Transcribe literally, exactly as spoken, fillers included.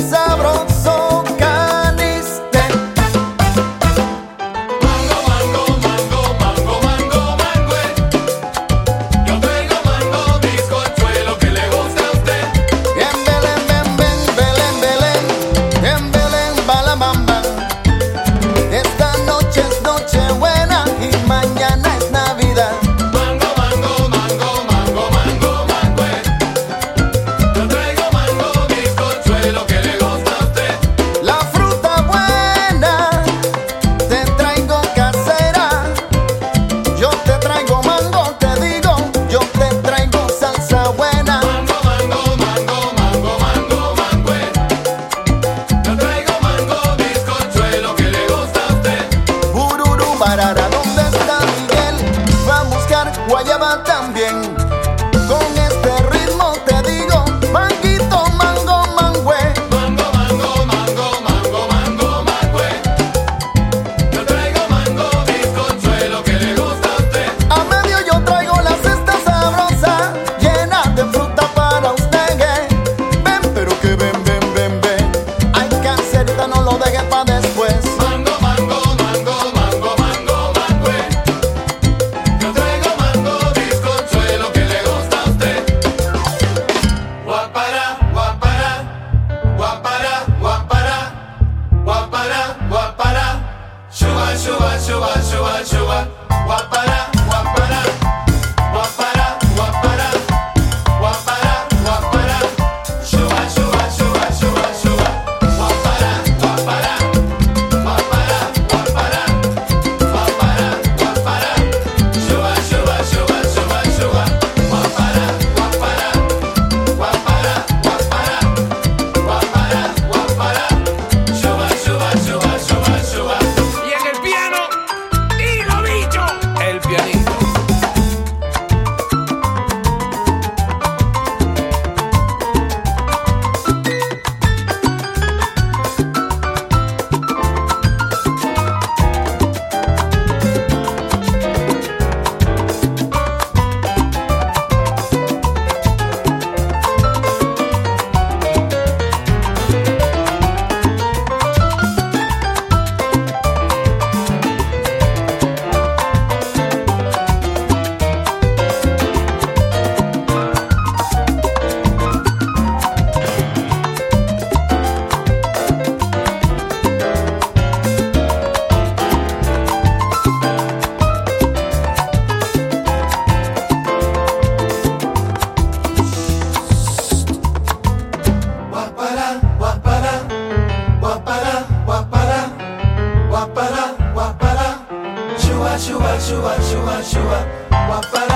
sabroso caniste. Mango, mango, mango, mango, mango, mangüe. Yo traigo mango, bizcochuelo que le gusta a usted. En Belén, ven, ven, Belén, Belén, en Belén, Balamamba. Esta noche es noche buena y mañana es Navidad. Mango, mango, mango, mango, mango, mangüe. Yo traigo mango, bizcochuelo que le gusta a usted. La fruta buena te traigo casera. Yo te traigo mango, te digo, yo te traigo salsa buena. Mango, mango, mango, mango, mango, mangüe. Yo traigo mango, bizcochuelo que le gusta a usted. Bururu, barara, ¿dónde está Miguel? Va a buscar guayaba también. Con este ritmo te digo, manguito, mango, mangüe. Mango, mango, mango, mango, mango, mangüe. Yo traigo mango, bizcochuelo que le gusta a usted. A medio yo traigo la cesta sabrosa, llena de fruta para usted. Ven, pero que ven, ven, ven, ven. Ay, cancerita, no lo dejes pa' después. Mango, mango, mango, mango, mango, mangüe. Yo traigo mango, bizcochuelo que le gusta a usted. Guapara, guapara, guapara, guapara, guapara, guapara. Shuba, shuba, shuba, shuba, shuba. Guapara, guapara, guapara, guapara, guapara, guapara. Shuba, shuba, shuba, shuba, shuba. Guapara, guapara, guapara, guapara, guapara, guapara. Shuba, shuba, shuba, shuba, shuba. Guapara, guapara, guapara, guapara, guapara, guapara. Shuba, shuba, shuba, shuba, shuba. Y en el piano, Hilo Bicho, el pianito. Guapara, guapara, guapara, guapara, guapara, guapara. Shua, shua, shua, shua, shua. Guapara.